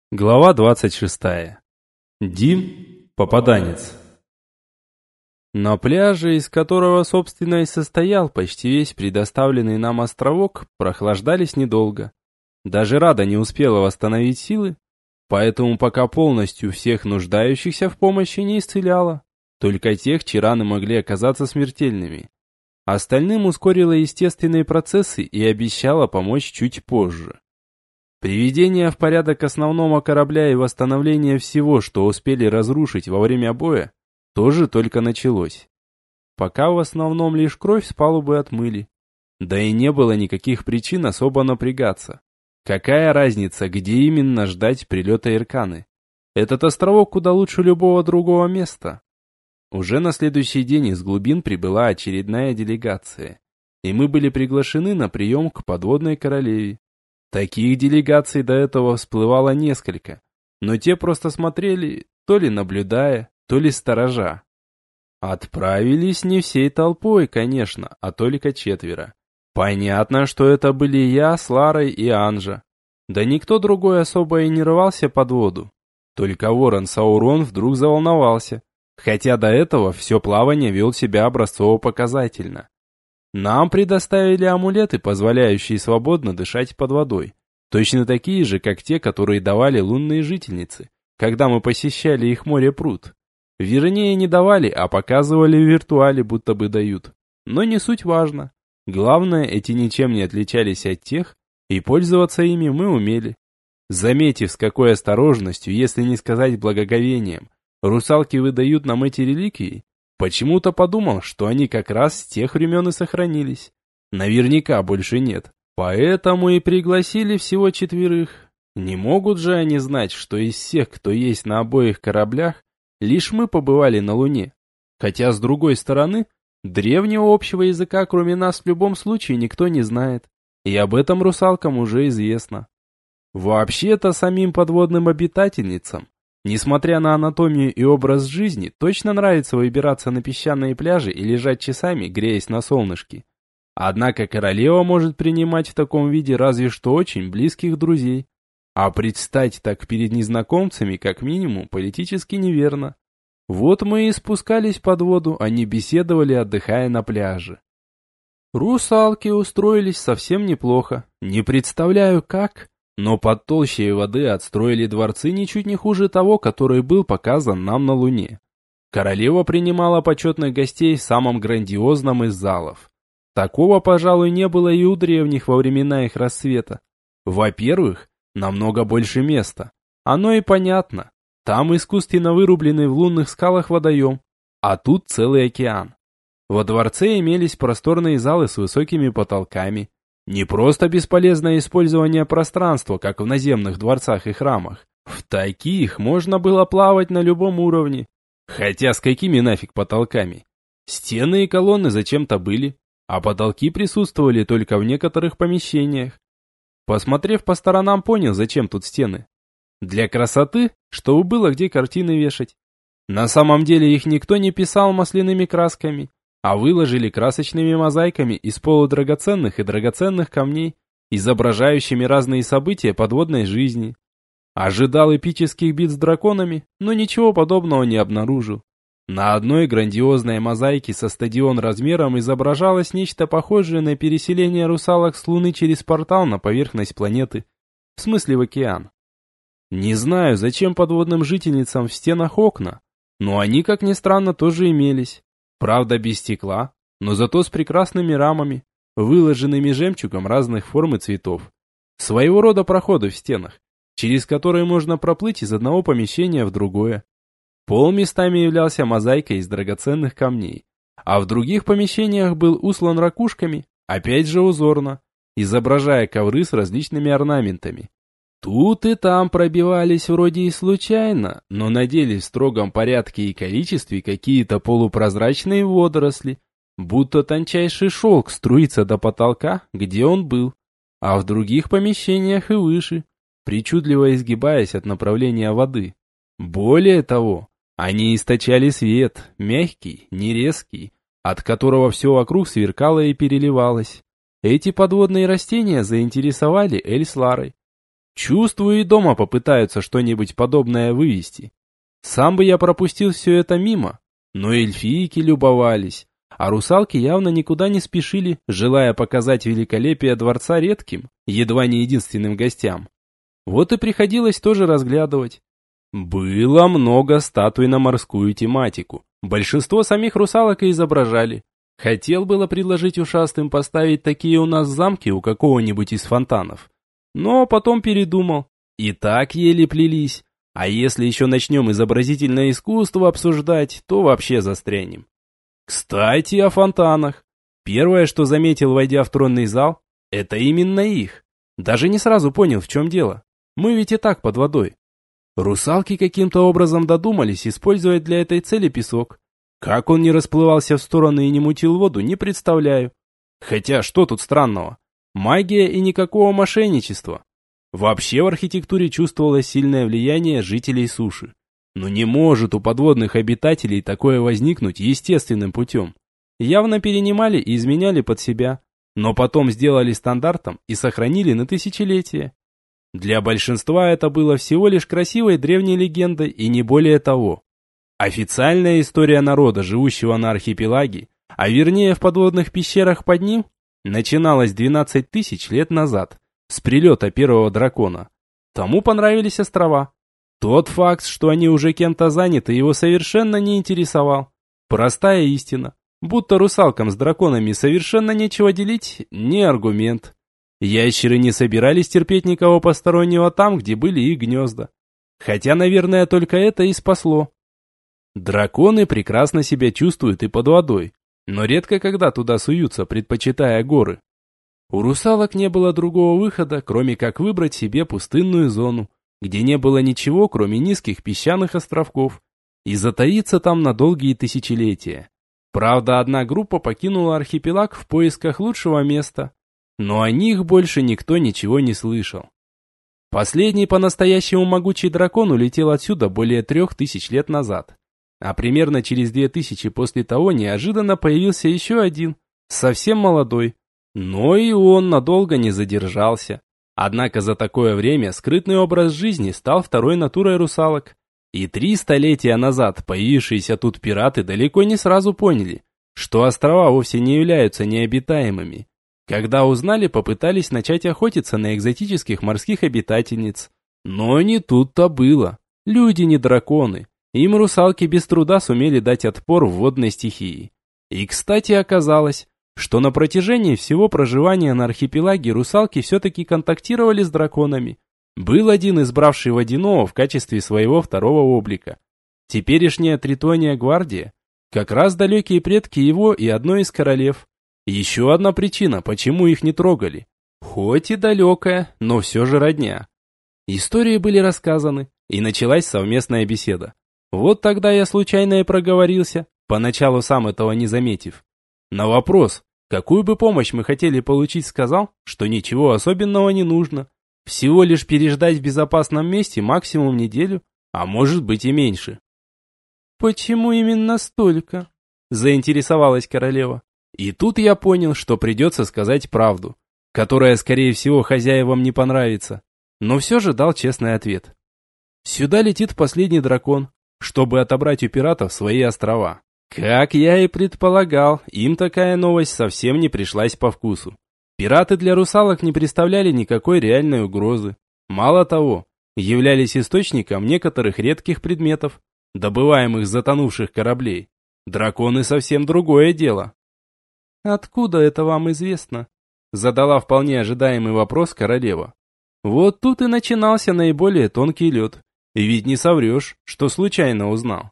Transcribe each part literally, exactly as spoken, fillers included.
Глава двадцать шестая. Дим – попаданец. На пляже, из которого, собственно, и состоял почти весь предоставленный нам островок, прохлаждались недолго. Даже Рада не успела восстановить силы, поэтому пока полностью всех нуждающихся в помощи не исцеляла, только тех, чьи раны могли оказаться смертельными. Остальным ускорила естественные процессы и обещала помочь чуть позже. Приведение в порядок основного корабля и восстановление всего, что успели разрушить во время боя, тоже только началось. Пока в основном лишь кровь с палубы отмыли. Да и не было никаких причин особо напрягаться. Какая разница, где именно ждать прилета Ирканы? Этот островок куда лучше любого другого места. Уже на следующий день из глубин прибыла очередная делегация, и мы были приглашены на прием к подводной королеве. Таких делегаций до этого всплывало несколько, но те просто смотрели, то ли наблюдая, то ли сторожа. Отправились не всей толпой, конечно, а только четверо. Понятно, что это были я с Ларой и Анжа. Да никто другой особо и не рвался под воду. Только ворон Саурон вдруг заволновался, хотя до этого все плавание вел себя образцово-показательно. Нам предоставили амулеты, позволяющие свободно дышать под водой. Точно такие же, как те, которые давали лунные жительницы, когда мы посещали их море-пруд. Вернее, не давали, а показывали в виртуале, будто бы дают. Но не суть важно. Главное, эти ничем не отличались от тех, и пользоваться ими мы умели. Заметив, с какой осторожностью, если не сказать благоговением, русалки выдают нам эти реликвии, почему-то подумал, что они как раз с тех времен и сохранились. Наверняка больше нет. Поэтому и пригласили всего четверых. Не могут же они знать, что из всех, кто есть на обоих кораблях, лишь мы побывали на Луне. Хотя, с другой стороны, древнего общего языка, кроме нас, в любом случае никто не знает. И об этом русалкам уже известно. Вообще-то самим подводным обитательницам, несмотря на анатомию и образ жизни, точно нравится выбираться на песчаные пляжи и лежать часами, греясь на солнышке. Однако королева может принимать в таком виде разве что очень близких друзей. А предстать так перед незнакомцами, как минимум, политически неверно. Вот мы и спускались под воду, а не беседовали, отдыхая на пляже. Русалки устроились совсем неплохо. Не представляю как, но под толщей воды отстроили дворцы ничуть не хуже того, который был показан нам на Луне. Королева принимала почетных гостей в самом грандиозном из залов. Такого, пожалуй, не было и у древних во времена их расцвета. Во-первых, намного больше места. Оно и понятно. Там искусственно вырубленный в лунных скалах водоем, а тут целый океан. Во дворце имелись просторные залы с высокими потолками. Не просто бесполезное использование пространства, как в наземных дворцах и храмах. В таких можно было плавать на любом уровне. Хотя с какими нафиг потолками? Стены и колонны зачем-то были, а потолки присутствовали только в некоторых помещениях. Посмотрев по сторонам, понял, зачем тут стены. Для красоты, чтобы было где картины вешать. На самом деле их никто не писал масляными красками, а выложили красочными мозаиками из полудрагоценных и драгоценных камней, изображающими разные события подводной жизни. Ожидал эпических битв с драконами, но ничего подобного не обнаружил. На одной грандиозной мозаике со стадион размером изображалось нечто похожее на переселение русалок с Луны через портал на поверхность планеты, в смысле в океан. Не знаю, зачем подводным жительницам в стенах окна, но они, как ни странно, тоже имелись. Правда, без стекла, но зато с прекрасными рамами, выложенными жемчугом разных форм и цветов. Своего рода проходы в стенах, через которые можно проплыть из одного помещения в другое. Пол местами являлся мозаикой из драгоценных камней, а в других помещениях был услан ракушками, опять же узорно, изображая ковры с различными орнаментами. Тут и там пробивались вроде и случайно, но на деле в строгом порядке и количестве какие-то полупрозрачные водоросли, будто тончайший шелк струится до потолка, где он был, а в других помещениях и выше, причудливо изгибаясь от направления воды. Более того, они источали свет, мягкий, нерезкий, от которого все вокруг сверкало и переливалось. Эти подводные растения заинтересовали Эль с Ларой. Чувствую, и дома попытаются что-нибудь подобное вывести. Сам бы я пропустил все это мимо, но эльфийки любовались, а русалки явно никуда не спешили, желая показать великолепие дворца редким, едва не единственным гостям. Вот и приходилось тоже разглядывать. Было много статуй на морскую тематику. Большинство самих русалок и изображали. Хотел было предложить ушастым поставить такие у нас замки у какого-нибудь из фонтанов. Но потом передумал. И так еле плелись. А если еще начнем изобразительное искусство обсуждать, то вообще застрянем. Кстати, о фонтанах. Первое, что заметил, войдя в тронный зал, это именно их. Даже не сразу понял, в чем дело. Мы ведь и так под водой. Русалки каким-то образом додумались использовать для этой цели песок. Как он не расплывался в стороны и не мутил воду, не представляю. Хотя, что тут странного? Магия и никакого мошенничества. Вообще в архитектуре чувствовалось сильное влияние жителей суши. Но не может у подводных обитателей такое возникнуть естественным путем. Явно перенимали и изменяли под себя, но потом сделали стандартом и сохранили на тысячелетия. Для большинства это было всего лишь красивой древней легендой и не более того. Официальная история народа, живущего на архипелаге, а вернее в подводных пещерах под ним, начиналась двенадцать тысяч лет назад, с прилета первого дракона. Тому понравились острова. Тот факт, что они уже кем-то заняты, его совершенно не интересовал. Простая истина. Будто русалкам с драконами совершенно нечего делить, не аргумент. Ящеры не собирались терпеть никого постороннего там, где были их гнезда. Хотя, наверное, только это и спасло. Драконы прекрасно себя чувствуют и под водой, но редко когда туда суются, предпочитая горы. У русалок не было другого выхода, кроме как выбрать себе пустынную зону, где не было ничего, кроме низких песчаных островков, и затаиться там на долгие тысячелетия. Правда, одна группа покинула архипелаг в поисках лучшего места, но о них больше никто ничего не слышал. Последний по-настоящему могучий дракон улетел отсюда более трех тысяч лет назад. А примерно через две тысячи после того неожиданно появился еще один, совсем молодой. Но и он надолго не задержался. Однако за такое время скрытный образ жизни стал второй натурой русалок. И три столетия назад появившиеся тут пираты далеко не сразу поняли, что острова вовсе не являются необитаемыми. Когда узнали, попытались начать охотиться на экзотических морских обитательниц. Но не тут-то было. Люди не драконы. Им русалки без труда сумели дать отпор в водной стихии. И, кстати, оказалось, что на протяжении всего проживания на архипелаге русалки все-таки контактировали с драконами. Был один, избравший водяного в качестве своего второго облика. Теперешняя Тритония Гвардия – как раз далекие предки его и одной из королев. Еще одна причина, почему их не трогали. Хоть и далекая, но все же родня. Истории были рассказаны, и началась совместная беседа. Вот тогда я случайно и проговорился, поначалу сам этого не заметив. На вопрос, какую бы помощь мы хотели получить, сказал, что ничего особенного не нужно. Всего лишь переждать в безопасном месте максимум неделю, а может быть и меньше. «Почему именно столько?» – заинтересовалась королева. И тут я понял, что придется сказать правду, которая, скорее всего, хозяевам не понравится. Но все же дал честный ответ. Сюда летит последний дракон, чтобы отобрать у пиратов свои острова. Как я и предполагал, им такая новость совсем не пришлась по вкусу. Пираты для русалок не представляли никакой реальной угрозы. Мало того, являлись источником некоторых редких предметов, добываемых с затонувших кораблей. Драконы совсем другое дело. «Откуда это вам известно?» Задала вполне ожидаемый вопрос королева. Вот тут и начинался наиболее тонкий лед. И ведь не соврешь, что случайно узнал.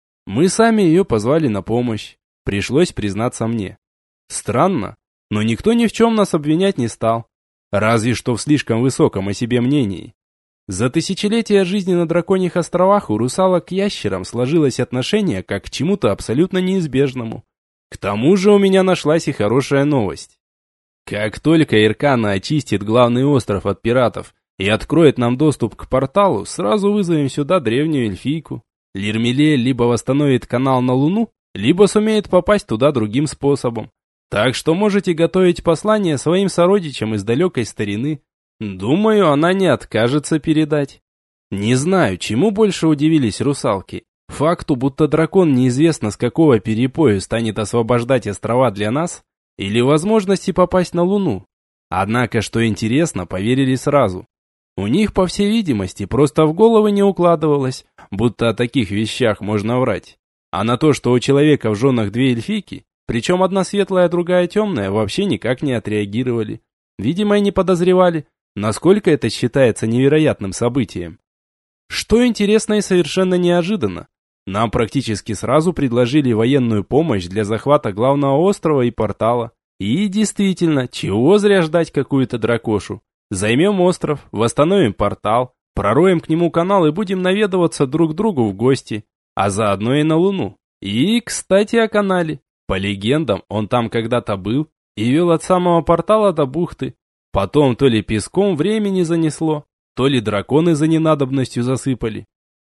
Мы сами ее позвали на помощь. Пришлось признаться мне. Странно, но никто ни в чем нас обвинять не стал. Разве что в слишком высоком о себе мнении. За тысячелетия жизни на драконьих островах у русалок к ящерам сложилось отношение как к чему-то абсолютно неизбежному. К тому же у меня нашлась и хорошая новость. Как только Иркана очистит главный остров от пиратов и откроет нам доступ к порталу, сразу вызовем сюда древнюю эльфийку. Лирмелиэль либо восстановит канал на Луну, либо сумеет попасть туда другим способом. Так что можете готовить послание своим сородичам из далекой старины. Думаю, она не откажется передать. Не знаю, чему больше удивились русалки. Факту, будто дракон неизвестно с какого перепою станет освобождать острова для нас, или возможности попасть на Луну. Однако, что интересно, поверили сразу. У них, по всей видимости, просто в головы не укладывалось, будто о таких вещах можно врать. А на то, что у человека в женах две эльфийки, причем одна светлая, а другая темная, вообще никак не отреагировали. Видимо, и не подозревали, насколько это считается невероятным событием. Что интересно и совершенно неожиданно, нам практически сразу предложили военную помощь для захвата главного острова и портала. И действительно, чего зря ждать какую-то дракошу. Займем остров, восстановим портал, пророем к нему канал и будем наведываться друг к другу в гости, а заодно и на Луну. И, кстати, о канале. По легендам, он там когда-то был и вел от самого портала до бухты. Потом то ли песком времени занесло, то ли драконы за ненадобностью засыпали.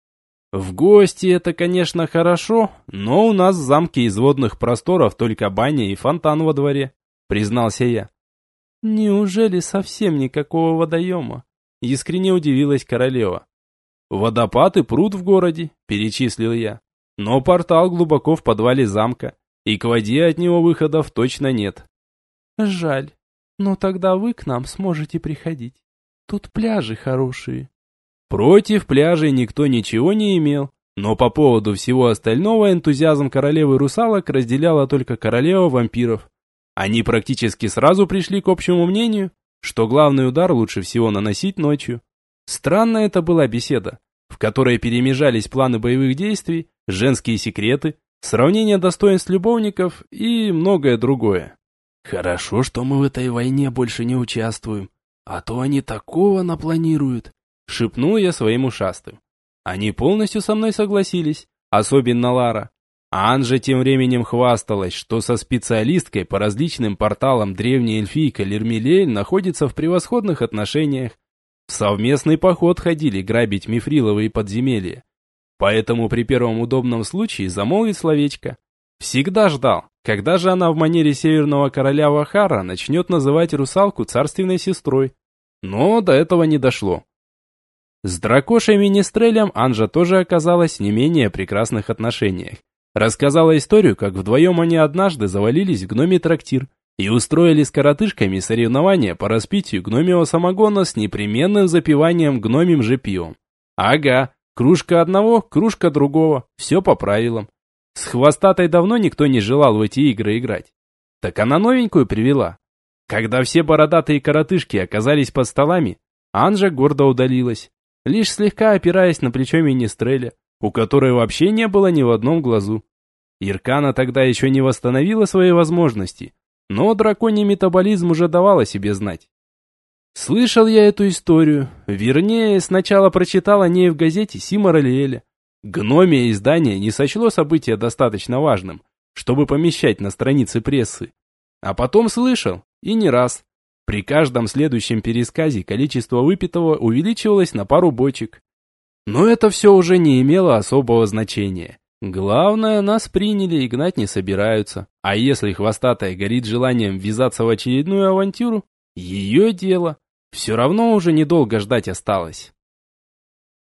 В гости это, конечно, хорошо, но у нас в замке из водных просторов только баня и фонтан во дворе, признался я. Неужели совсем никакого водоема? Искренне удивилась королева. Водопад и пруд в городе, перечислил я. Но портал глубоко в подвале замка, и к воде от него выходов точно нет. Жаль, но тогда вы к нам сможете приходить. Тут пляжи хорошие. Против пляжей никто ничего не имел, но по поводу всего остального энтузиазм королевы русалок разделяла только королева вампиров. Они практически сразу пришли к общему мнению, что главный удар лучше всего наносить ночью. Странная это была беседа, в которой перемежались планы боевых действий, женские секреты, сравнение достоинств любовников и многое другое. «Хорошо, что мы в этой войне больше не участвуем, а то они такого напланируют», — шепнул я своим ушастым. Они полностью со мной согласились, особенно Лара. А Анжа тем временем хвасталась, что со специалисткой по различным порталам древняя эльфийка Лермилель находится в превосходных отношениях. В совместный поход ходили грабить мифриловые подземелья. Поэтому при первом удобном случае замолвит словечко. Всегда ждал, когда же она в манере северного короля Вахара начнет называть русалку царственной сестрой. Но до этого не дошло. С дракошей Министрелем Анжа тоже оказалась в не менее прекрасных отношениях. Рассказала историю, как вдвоем они однажды завалились в гномий трактир и устроили с коротышками соревнования по распитию гномьего самогона с непременным запиванием гномим же пивом. Ага, кружка одного, кружка другого, все по правилам. С хвостатой давно никто не желал в эти игры играть. Так она новенькую привела. Когда все бородатые коротышки оказались под столами, Анжа гордо удалилась, лишь слегка опираясь на плечо Министреля, у которой вообще не было ни в одном глазу. Иркана тогда еще не восстановила свои возможности, но драконий метаболизм уже давал о себе знать. Слышал я эту историю, вернее, сначала прочитал о ней в газете Симорелиэля. Гномия издание не сочло событие достаточно важным, чтобы помещать на странице прессы. А потом слышал, и не раз. При каждом следующем пересказе количество выпитого увеличивалось на пару бочек. Но это все уже не имело особого значения. Главное, нас приняли и гнать не собираются. А если хвостатая горит желанием ввязаться в очередную авантюру, ее дело. Все равно уже недолго ждать осталось.